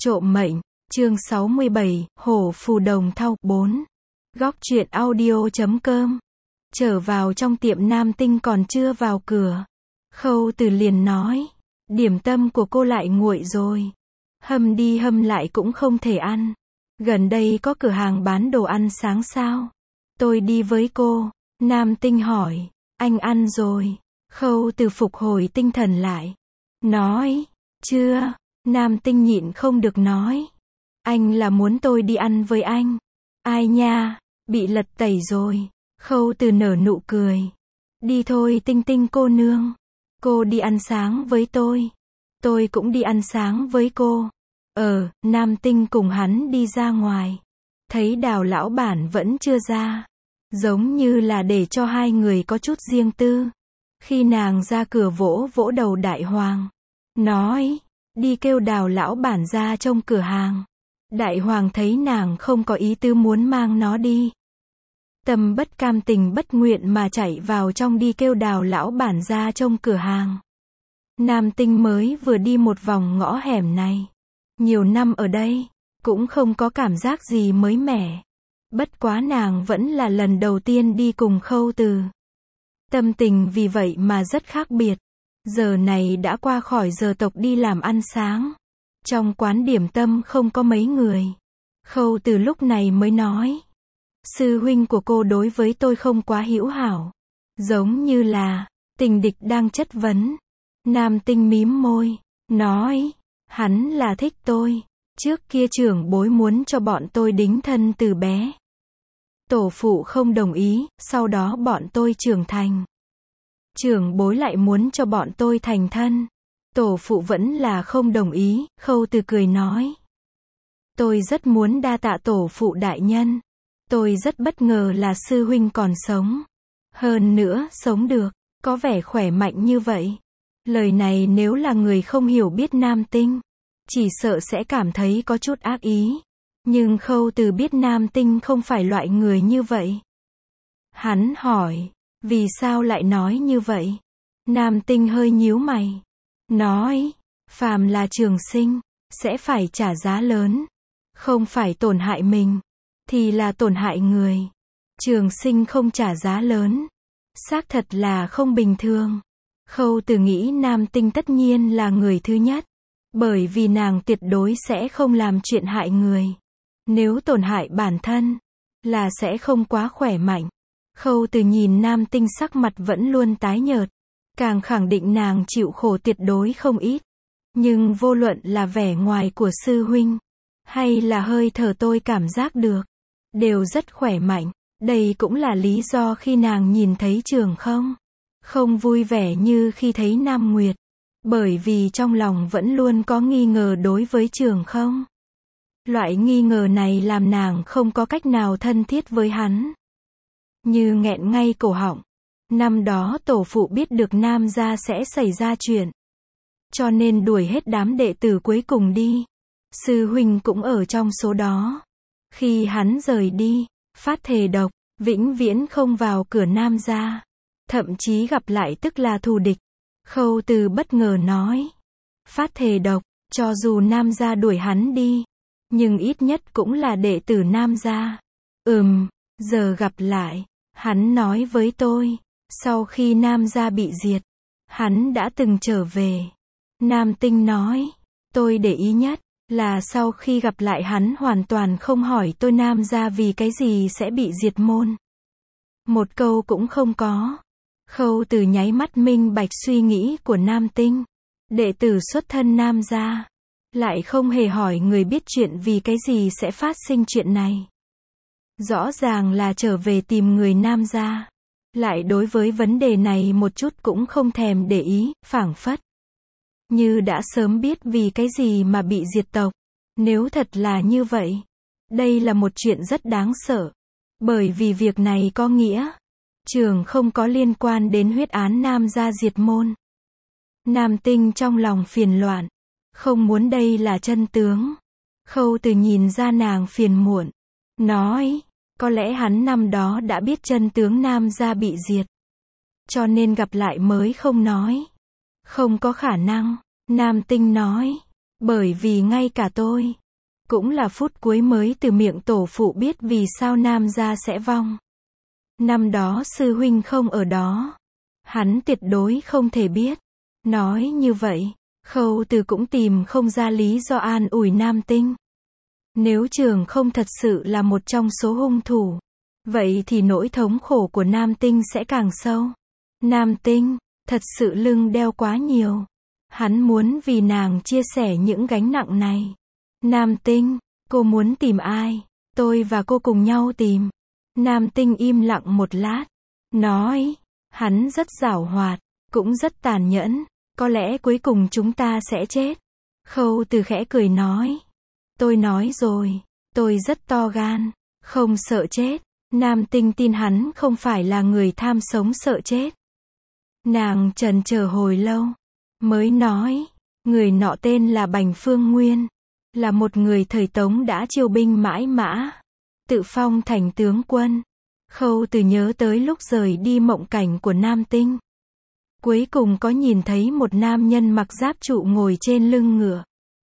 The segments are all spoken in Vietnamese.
Trộm mệnh, chương 67, Hổ Phù Đồng Thau 4. Góc truyện audio.com. Trở vào trong tiệm Nam Tinh còn chưa vào cửa. Khâu Từ liền nói, điểm tâm của cô lại nguội rồi. Hâm đi hâm lại cũng không thể ăn. Gần đây có cửa hàng bán đồ ăn sáng sao? Tôi đi với cô. Nam Tinh hỏi, anh ăn rồi. Khâu Từ phục hồi tinh thần lại. Nói, chưa. Nam Tinh nhịn không được nói. Anh là muốn tôi đi ăn với anh. Ai nha, bị lật tẩy rồi. Khâu Từ nở nụ cười. Đi thôi Tinh Tinh cô nương. Cô đi ăn sáng với tôi. Tôi cũng đi ăn sáng với cô. Nam Tinh cùng hắn đi ra ngoài. Thấy Đào lão bản vẫn chưa ra. Giống như là để cho hai người có chút riêng tư. Khi nàng ra cửa vỗ vỗ đầu Đại Hoàng. Nói, đi kêu Đào lão bản ra trong cửa hàng. Đại Hoàng thấy nàng không có ý tứ muốn mang nó đi. Tâm bất cam tình bất nguyện mà chạy vào trong đi kêu Đào lão bản ra trong cửa hàng. Nam Tinh mới vừa đi một vòng ngõ hẻm này. Nhiều năm ở đây, cũng không có cảm giác gì mới mẻ. Bất quá nàng vẫn là lần đầu tiên đi cùng Khâu Từ. Tâm tình vì vậy mà rất khác biệt. Giờ này đã qua khỏi giờ tộc đi làm ăn sáng. Trong quán điểm tâm không có mấy người. Khâu Từ lúc này mới nói. Sư huynh của cô đối với tôi không quá hữu hảo. Giống như là, tình địch đang chất vấn. Nam Tinh mím môi, nói, hắn là thích tôi. Trước kia trưởng bối muốn cho bọn tôi đính thân từ bé. Tổ phụ không đồng ý, sau đó bọn tôi trưởng thành. Trưởng bối lại muốn cho bọn tôi thành thân. Tổ phụ vẫn là không đồng ý. Khâu Từ cười nói. Tôi rất muốn đa tạ tổ phụ đại nhân. Tôi rất bất ngờ là sư huynh còn sống. Hơn nữa, sống được, có vẻ khỏe mạnh như vậy. Lời này nếu là người không hiểu biết Nam Tinh, chỉ sợ sẽ cảm thấy có chút ác ý. Nhưng Khâu Từ biết Nam Tinh không phải loại người như vậy. Hắn hỏi, vì sao lại nói như vậy? Nam Tinh hơi nhíu mày. Nói, phàm là trường sinh, sẽ phải trả giá lớn. Không phải tổn hại mình, thì là tổn hại người. Trường sinh không trả giá lớn. Xác thật là không bình thường. Khâu Từ nghĩ Nam Tinh tất nhiên là người thứ nhất. Bởi vì nàng tuyệt đối sẽ không làm chuyện hại người. Nếu tổn hại bản thân, là sẽ không quá khỏe mạnh. Khâu Từ nhìn Nam Tinh sắc mặt vẫn luôn tái nhợt. Càng khẳng định nàng chịu khổ tuyệt đối không ít. Nhưng vô luận là vẻ ngoài của sư huynh, hay là hơi thở tôi cảm giác được, đều rất khỏe mạnh. Đây cũng là lý do khi nàng nhìn thấy Trường không vui vẻ như khi thấy Nam Nguyệt. Bởi vì trong lòng vẫn luôn có nghi ngờ đối với Trường không. Loại nghi ngờ này làm nàng không có cách nào thân thiết với hắn. Như nghẹn ngay cổ họng. Năm đó tổ phụ biết được Nam gia sẽ xảy ra chuyện. Cho nên đuổi hết đám đệ tử cuối cùng đi. Sư huynh cũng ở trong số đó. Khi hắn rời đi, phát thề độc, vĩnh viễn không vào cửa Nam gia. Thậm chí gặp lại tức là thù địch. Khâu Từ bất ngờ nói. Phát thề độc, cho dù Nam gia đuổi hắn đi, nhưng ít nhất cũng là đệ tử Nam gia. Giờ gặp lại, hắn nói với tôi, sau khi Nam gia bị diệt, hắn đã từng trở về. Nam Tinh nói, tôi để ý nhất, là sau khi gặp lại hắn hoàn toàn không hỏi tôi Nam gia vì cái gì sẽ bị diệt môn. Một câu cũng không có. Khâu Từ nháy mắt minh bạch suy nghĩ của Nam Tinh. Đệ tử xuất thân Nam gia, lại không hề hỏi người biết chuyện vì cái gì sẽ phát sinh chuyện này. Rõ ràng là trở về tìm người Nam gia. Lại đối với vấn đề này một chút cũng không thèm để ý, phảng phất như đã sớm biết vì cái gì mà bị diệt tộc. Nếu thật là như vậy, đây là một chuyện rất đáng sợ. Bởi vì việc này có nghĩa, Trường không có liên quan đến huyết án Nam gia diệt môn. Nam Tinh trong lòng phiền loạn, không muốn đây là chân tướng. Khâu Từ nhìn ra nàng phiền muộn, nói, có lẽ hắn năm đó đã biết chân tướng Nam gia bị diệt, cho nên gặp lại mới không nói. Không có khả năng. Nam Tinh nói, Bởi vì ngay cả tôi, cũng là phút cuối mới từ miệng tổ phụ biết vì sao Nam gia sẽ vong. Năm đó sư huynh không ở đó. Hắn tuyệt đối không thể biết. Nói như vậy, Khâu Từ cũng tìm không ra lý do an ủi Nam Tinh. Nếu Trường không thật sự là một trong số hung thủ, vậy thì nỗi thống khổ của Nam Tinh sẽ càng sâu. Nam Tinh, thật sự lưng đeo quá nhiều. Hắn muốn vì nàng chia sẻ những gánh nặng này. Nam Tinh, cô muốn tìm ai? Tôi và cô cùng nhau tìm. Nam Tinh im lặng một lát. Nói, hắn rất giảo hoạt, cũng rất tàn nhẫn. Có lẽ cuối cùng chúng ta sẽ chết. Khâu Từ khẽ cười nói. Tôi nói rồi, tôi rất to gan, không sợ chết. Nam Tinh tin hắn không phải là người tham sống sợ chết. Nàng chần chờ hồi lâu, mới nói, người nọ tên là Bành Phương Nguyên, là một người thời Tống đã chiêu binh mãi mã, tự phong thành tướng quân. Khâu Từ nhớ tới lúc rời đi mộng cảnh của Nam Tinh. Cuối cùng có nhìn thấy một nam nhân mặc giáp trụ ngồi trên lưng ngựa.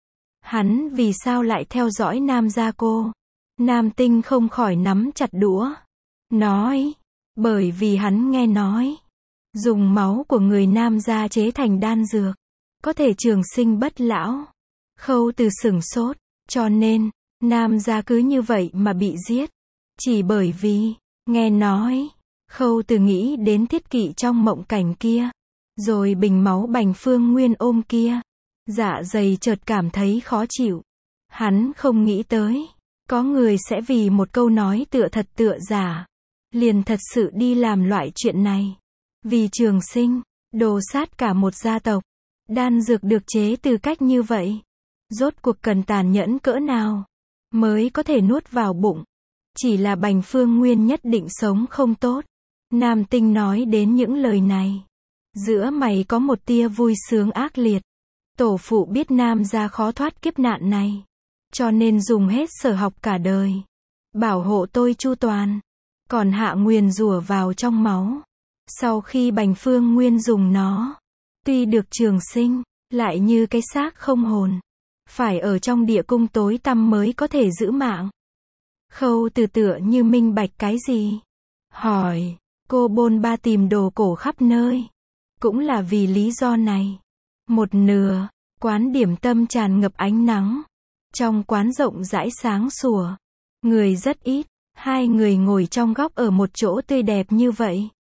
Hắn vì sao lại theo dõi Nam gia cô? Nam Tinh không khỏi nắm chặt đũa. Nói, bởi vì hắn nghe nói, dùng máu của người Nam gia chế thành đan dược, có thể trường sinh bất lão. Khâu Từ sửng sốt, cho nên, Nam gia cứ như vậy mà bị giết. Chỉ bởi vì, nghe nói, Khâu Từ nghĩ đến thiết kỵ trong mộng cảnh kia, rồi bình máu Bành Phương Nguyên ôm kia. Dạ dày chợt cảm thấy khó chịu. Hắn không nghĩ tới, có người sẽ vì một câu nói tựa thật tựa giả, liền thật sự đi làm loại chuyện này. Vì trường sinh, đồ sát cả một gia tộc. Đan dược được chế từ cách như vậy. Rốt cuộc cần tàn nhẫn cỡ nào, mới có thể nuốt vào bụng. Chỉ là Bành Phương Nguyên nhất định sống không tốt. Nam Tinh nói đến những lời này. Giữa mày có một tia vui sướng ác liệt. Tổ phụ biết Nam gia khó thoát kiếp nạn này, cho nên dùng hết sở học cả đời, bảo hộ tôi chu toàn, còn hạ nguyền rủa vào trong máu. Sau khi Bành Phương Nguyên dùng nó, tuy được trường sinh, lại như cái xác không hồn, phải ở trong địa cung tối tăm mới có thể giữ mạng. Khâu Từ tựa như minh bạch cái gì. Hỏi, cô bôn ba tìm đồ cổ khắp nơi, cũng là vì lý do này. Một nửa, quán điểm tâm tràn ngập ánh nắng. Trong quán rộng rãi sáng sủa, người rất ít, hai người ngồi trong góc ở một chỗ tươi đẹp như vậy.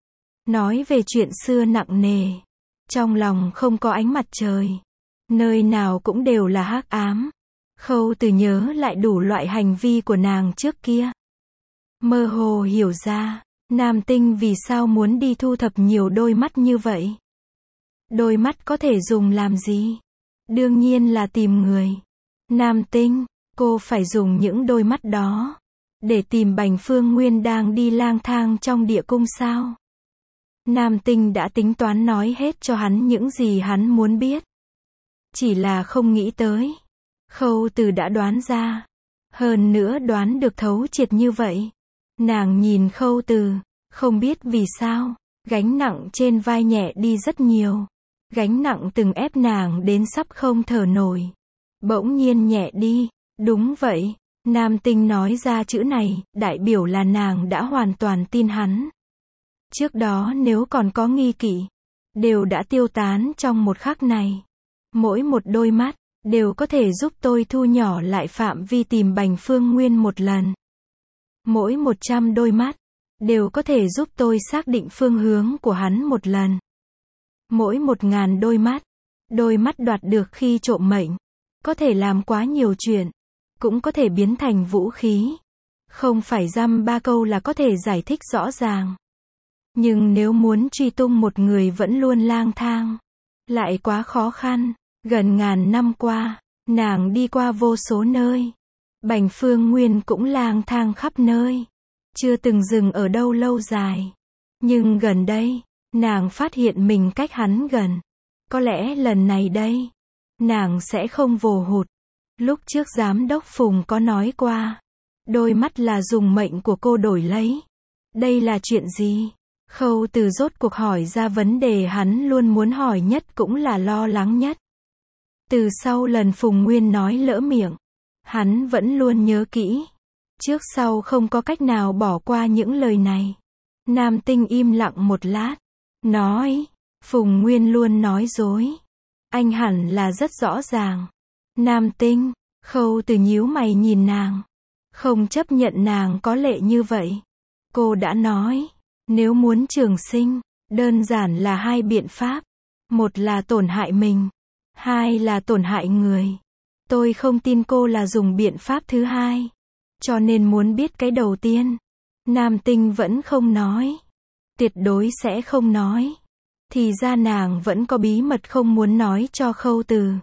Nói về chuyện xưa nặng nề, trong lòng không có ánh mặt trời, nơi nào cũng đều là hắc ám. Khâu Từ nhớ lại đủ loại hành vi của nàng trước kia. Mơ hồ hiểu ra, Nam Tinh vì sao muốn đi thu thập nhiều đôi mắt như vậy. Đôi mắt có thể dùng làm gì? Đương nhiên là tìm người. Nam Tinh, cô phải dùng những đôi mắt đó để tìm Bành Phương Nguyên đang đi lang thang trong địa cung sao? Nam Tinh đã tính toán nói hết cho hắn những gì hắn muốn biết. Chỉ là không nghĩ tới, Khâu Từ đã đoán ra, hơn nữa đoán được thấu triệt như vậy. Nàng nhìn Khâu Từ, không biết vì sao, gánh nặng trên vai nhẹ đi rất nhiều. Gánh nặng từng ép nàng đến sắp không thở nổi. Bỗng nhiên nhẹ đi. Đúng vậy, Nam Tinh nói ra chữ này, đại biểu là nàng đã hoàn toàn tin hắn. Trước đó nếu còn có nghi kỵ, đều đã tiêu tán trong một khắc này. Mỗi một đôi mắt, đều có thể giúp tôi thu nhỏ lại phạm vi tìm Bành Phương Nguyên một lần. Mỗi 100 đôi mắt, đều có thể giúp tôi xác định phương hướng của hắn một lần. Mỗi 1000 đôi mắt đoạt được khi trộm mệnh, có thể làm quá nhiều chuyện, cũng có thể biến thành vũ khí. Không phải dăm ba câu là có thể giải thích rõ ràng. Nhưng nếu muốn truy tung một người vẫn luôn lang thang, lại quá khó khăn. Gần ngàn năm qua, nàng đi qua vô số nơi. Bành Phương Nguyên cũng lang thang khắp nơi, chưa từng dừng ở đâu lâu dài. Nhưng gần đây, nàng phát hiện mình cách hắn gần. Có lẽ lần này đây, nàng sẽ không vồ hụt. Lúc trước giám đốc Phùng có nói qua, đôi mắt là dùng mệnh của cô đổi lấy. Đây là chuyện gì? Khâu Từ rốt cuộc hỏi ra vấn đề hắn luôn muốn hỏi nhất cũng là lo lắng nhất. Từ sau lần Phùng Nguyên nói lỡ miệng, hắn vẫn luôn nhớ kỹ. Trước sau không có cách nào bỏ qua những lời này. Nam Tinh im lặng một lát, nói, Phùng Nguyên luôn nói dối. Anh hẳn là rất rõ ràng. Nam Tinh, Khâu Từ nhíu mày nhìn nàng. Không chấp nhận nàng có lệ như vậy. Cô đã nói, nếu muốn trường sinh, đơn giản là hai biện pháp. Một là tổn hại mình, hai là tổn hại người. Tôi không tin cô là dùng biện pháp thứ hai. Cho nên muốn biết cái đầu tiên. Nam Tinh vẫn không nói. Tuyệt đối sẽ không nói. Thì ra nàng vẫn có bí mật không muốn nói cho Khâu Từ.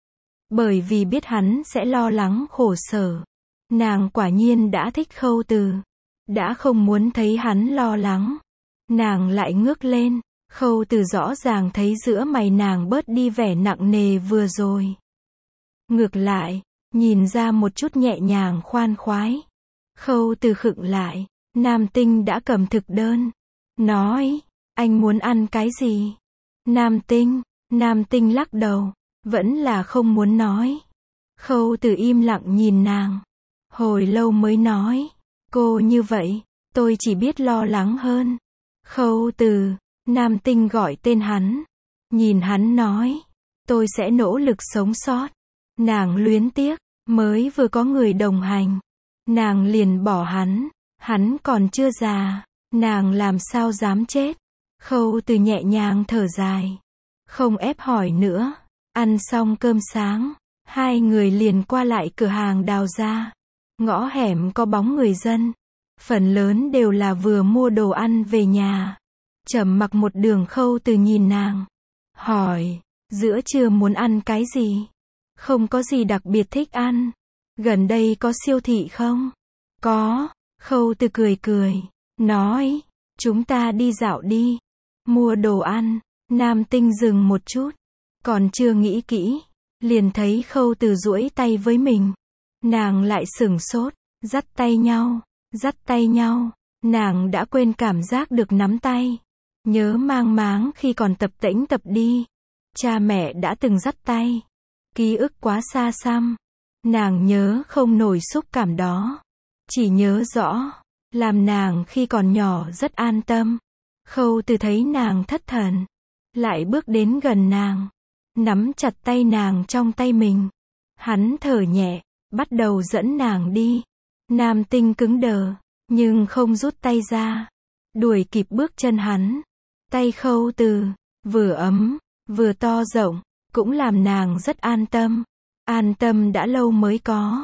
Bởi vì biết hắn sẽ lo lắng khổ sở. Nàng quả nhiên đã thích Khâu Từ. Đã không muốn thấy hắn lo lắng. Nàng lại ngước lên. Khâu Từ rõ ràng thấy giữa mày nàng bớt đi vẻ nặng nề vừa rồi. Ngược lại, nhìn ra một chút nhẹ nhàng khoan khoái. Khâu Từ khựng lại. Nam Tinh đã cầm thực đơn. Nói, anh muốn ăn cái gì? Nam Tinh lắc đầu. Vẫn là không muốn nói. Khâu Từ im lặng nhìn nàng. Hồi lâu mới nói. Cô như vậy, tôi chỉ biết lo lắng hơn. Khâu Từ, Nam Tinh gọi tên hắn. Nhìn hắn nói. Tôi sẽ nỗ lực sống sót. Nàng luyến tiếc, mới vừa có người đồng hành. Nàng liền bỏ hắn. Hắn còn chưa già. Nàng làm sao dám chết. Khâu Từ nhẹ nhàng thở dài. Không ép hỏi nữa. Ăn xong cơm sáng, hai người liền qua lại cửa hàng Đào gia. Ngõ hẻm có bóng người dân. Phần lớn đều là vừa mua đồ ăn về nhà. Trầm mặc một đường. Khâu Từ nhìn nàng. Hỏi, giữa trưa muốn ăn cái gì? Không có gì đặc biệt thích ăn. Gần đây có siêu thị không? Có. Khâu Từ cười cười. Nói, chúng ta đi dạo đi. Mua đồ ăn. Nam Tinh dừng một chút. Còn chưa nghĩ kỹ. Liền thấy Khâu Từ duỗi tay với mình. Nàng lại sửng sốt. Dắt tay nhau. Nàng đã quên cảm giác được nắm tay. Nhớ mang máng khi còn tập tễnh tập đi. Cha mẹ đã từng dắt tay. Ký ức quá xa xăm. Nàng nhớ không nổi xúc cảm đó. Chỉ nhớ rõ. Làm nàng khi còn nhỏ rất an tâm. Khâu Từ thấy nàng thất thần. Lại bước đến gần nàng. Nắm chặt tay nàng trong tay mình. Hắn thở nhẹ. Bắt đầu dẫn nàng đi. Nam Tinh cứng đờ. Nhưng không rút tay ra. Đuổi kịp bước chân hắn. Tay Khâu Từ. Vừa ấm. Vừa to rộng. Cũng làm nàng rất an tâm. An tâm đã lâu mới có.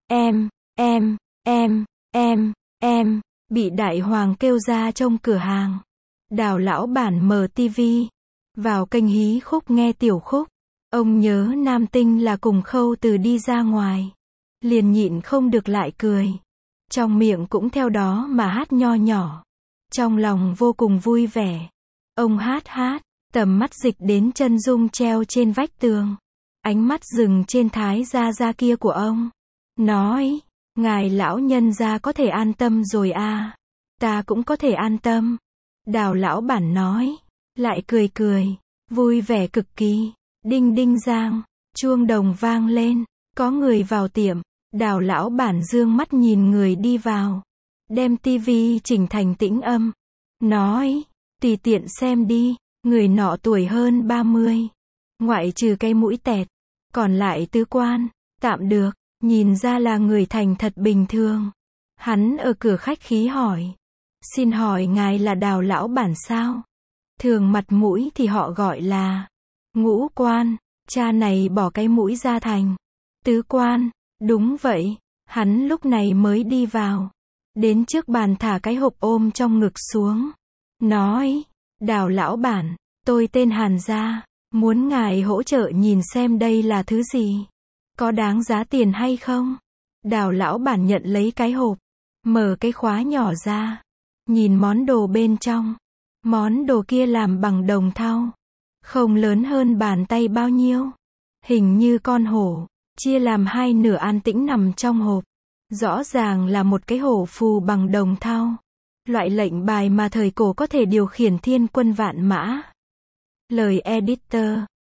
Em. Bị đại hoàng kêu ra trong cửa hàng. Đào lão bản mở tivi. Vào kênh hí khúc nghe tiểu khúc. Ông nhớ Nam Tinh là cùng Khâu Từ đi ra ngoài. Liền nhịn không được lại cười. Trong miệng cũng theo đó mà hát nho nhỏ. Trong lòng vô cùng vui vẻ. Ông hát. Tầm mắt dịch đến chân dung treo trên vách tường. Ánh mắt dừng trên thái gia kia của ông. Nói, ngài lão nhân gia có thể an tâm rồi à. Ta cũng có thể an tâm. Đào lão bản nói. Lại cười. Vui vẻ cực kỳ. Đinh đinh giang. Chuông đồng vang lên. Có người vào tiệm. Đào lão bản dương mắt nhìn người đi vào. Đem tivi chỉnh thành tĩnh âm. Nói, tùy tiện xem đi. Người nọ tuổi hơn 30. Ngoại trừ cái mũi tẹt. Còn lại tứ quan. Tạm được. Nhìn ra là người thành thật bình thường. Hắn ở cửa khách khí hỏi. Xin hỏi ngài là Đào lão bản sao? Thường mặt mũi thì họ gọi là Ngũ quan. Cha này bỏ cái mũi ra thành tứ quan. Đúng vậy. Hắn lúc này mới đi vào. Đến trước bàn thả cái hộp ôm trong ngực xuống. Nói, Đào lão bản, tôi tên Hàn Gia. Muốn ngài hỗ trợ nhìn xem đây là thứ gì. Có đáng giá tiền hay không? Đào lão bản nhận lấy cái hộp. Mở cái khóa nhỏ ra. Nhìn món đồ bên trong. Món đồ kia làm bằng đồng thau. Không lớn hơn bàn tay bao nhiêu. Hình như con hổ. Chia làm hai nửa an tĩnh nằm trong hộp. Rõ ràng là một cái hổ phù bằng đồng thau. Loại lệnh bài mà thời cổ có thể điều khiển thiên quân vạn mã. Lời editor.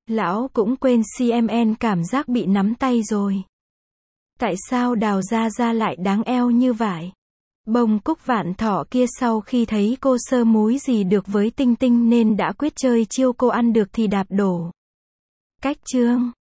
Lão cũng quên CMN cảm giác bị nắm tay rồi. Tại sao Đào Gia Gia lại đáng eo như vậy? Bông Cúc Vạn Thọ kia sau khi thấy cô sơ múi gì được với Tinh Tinh nên đã quyết chơi chiêu cô ăn được thì đạp đổ. Cách chương